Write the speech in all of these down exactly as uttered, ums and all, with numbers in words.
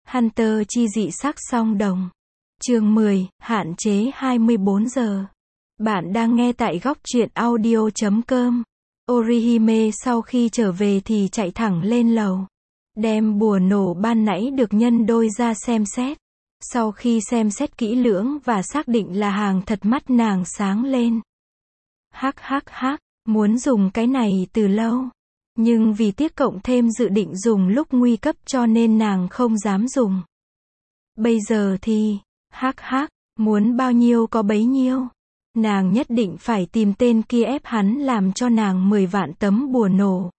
Hunter chi dị sắc song đồng. Chương mười, hạn chế hai mươi bốn giờ. Bạn đang nghe tại góc truyện audio chấm com. Orihime sau khi trở về thì chạy thẳng lên lầu. Đem bùa nổ ban nãy được nhân đôi ra xem xét. Sau khi xem xét kỹ lưỡng và xác định là hàng thật, mắt nàng sáng lên. Hắc hắc hắc, muốn dùng cái này từ lâu. Nhưng vì tiếc cộng thêm dự định dùng lúc nguy cấp cho nên nàng không dám dùng. Bây giờ thì, hắc hắc, muốn bao nhiêu có bấy nhiêu. Nàng nhất định phải tìm tên kia ép hắn làm cho nàng mười vạn tấm bùa nổ.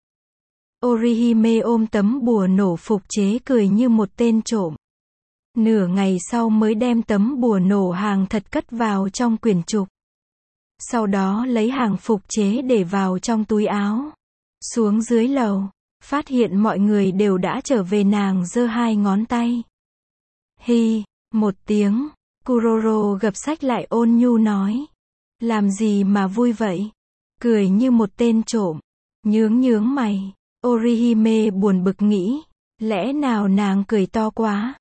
Orihime ôm tấm bùa nổ phục chế cười như một tên trộm. Nửa ngày sau mới đem tấm bùa nổ hàng thật cất vào trong quyển trục. Sau đó lấy hàng phục chế để vào trong túi áo. Xuống dưới lầu, phát hiện mọi người đều đã trở về, nàng giơ hai ngón tay. Hi, một tiếng, Kuroro gập sách lại ôn nhu nói. Làm gì mà vui vậy? Cười như một tên trộm. Nhướng nhướng mày. Orihime buồn bực nghĩ. Lẽ nào nàng cười to quá?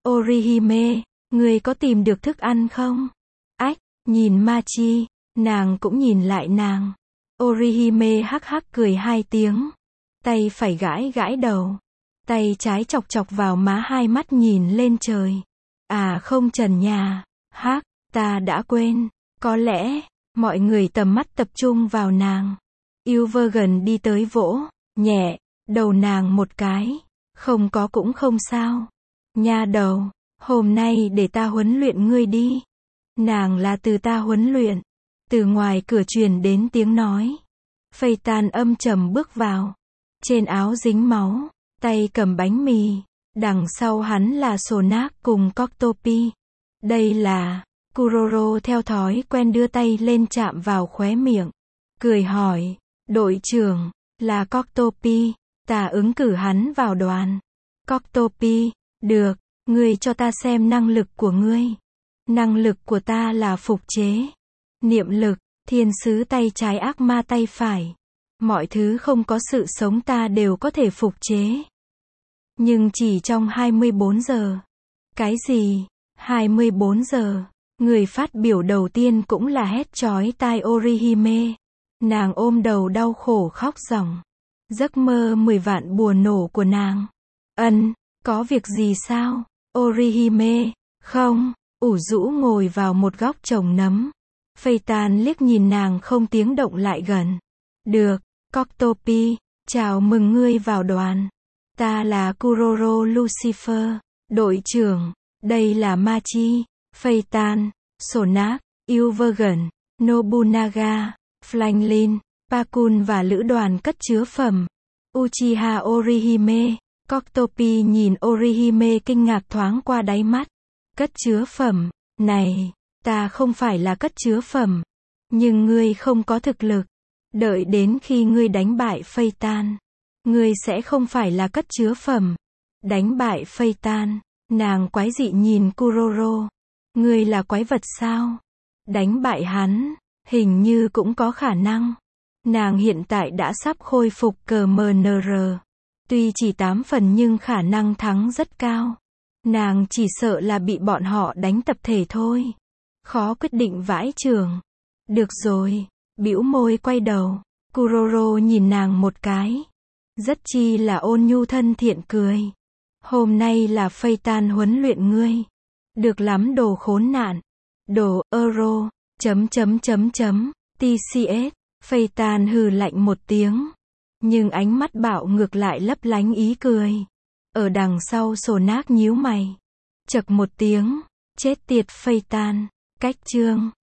Orihime, ngươi có tìm được thức ăn không? Ách, nhìn Machi, nàng cũng nhìn lại nàng. Orihime hắc hắc cười hai tiếng. Tay phải gãi gãi đầu. Tay trái chọc chọc vào má, hai mắt nhìn lên trời. À không, trần nhà. Hắc, ta đã quên. Có lẽ, mọi người tầm mắt tập trung vào nàng. Ilvergen đi tới vỗ, nhẹ, đầu nàng một cái. Không có cũng không sao. Nha đầu, hôm nay để ta huấn luyện ngươi đi. Nàng là từ ta huấn luyện. Từ ngoài cửa truyền đến tiếng nói. Phây Tan âm trầm bước vào. Trên áo dính máu, tay cầm bánh mì. Đằng sau hắn là Sonak cùng Coctopi. Đây là... Kuroro theo thói quen đưa tay lên chạm vào khóe miệng. Cười hỏi, đội trưởng, là Coctopi, ta ứng cử hắn vào đoàn. Coctopi, được, ngươi cho ta xem năng lực của ngươi. Năng lực của ta là phục chế. Niệm lực, thiên sứ tay trái, ác ma tay phải. Mọi thứ không có sự sống ta đều có thể phục chế. Nhưng chỉ trong hai mươi bốn giờ. Cái gì? hai mươi bốn giờ. Người phát biểu đầu tiên cũng là hét chói tai Orihime. Nàng ôm đầu đau khổ khóc ròng. Giấc mơ mười vạn bùa nổ của nàng. Ân, có việc gì sao? Orihime, không, ủ rũ ngồi vào một góc trồng nấm. Phây Tan liếc nhìn nàng không tiếng động lại gần. Được, Coctopi, chào mừng ngươi vào đoàn. Ta là Kuroro Lucifer, đội trưởng, đây là Machi. Phây Tan, Sonak, Ilvergen, Nobunaga, Franklin, Pakun và lữ đoàn cất chứa phẩm. Uchiha Orihime. Coctopi nhìn Orihime kinh ngạc thoáng qua đáy mắt. Cất chứa phẩm, này, ta không phải là cất chứa phẩm. Nhưng ngươi không có thực lực. Đợi đến khi ngươi đánh bại Phây Tan, ngươi sẽ không phải là cất chứa phẩm. Đánh bại Phây Tan, nàng quái dị nhìn Kuroro. Ngươi là quái vật sao? Đánh bại hắn, hình như cũng có khả năng. Nàng hiện tại đã sắp khôi phục cờ em en rờ. Tuy chỉ tám phần nhưng khả năng thắng rất cao. Nàng chỉ sợ là bị bọn họ đánh tập thể thôi. Khó quyết định vãi chưởng. Được rồi, bĩu môi quay đầu. Kuroro nhìn nàng một cái. Rất chi là ôn nhu thân thiện cười. Hôm nay là Phây Tan huấn luyện ngươi. Được lắm đồ khốn nạn. Đồ, euro, chấm chấm chấm chấm, tê xê ét, Phây Tan hừ lạnh một tiếng. Nhưng ánh mắt bạo ngược lại lấp lánh ý cười. Ở đằng sau Sonak nhíu mày. Chậc một tiếng, chết tiệt Phây Tan, cách chương.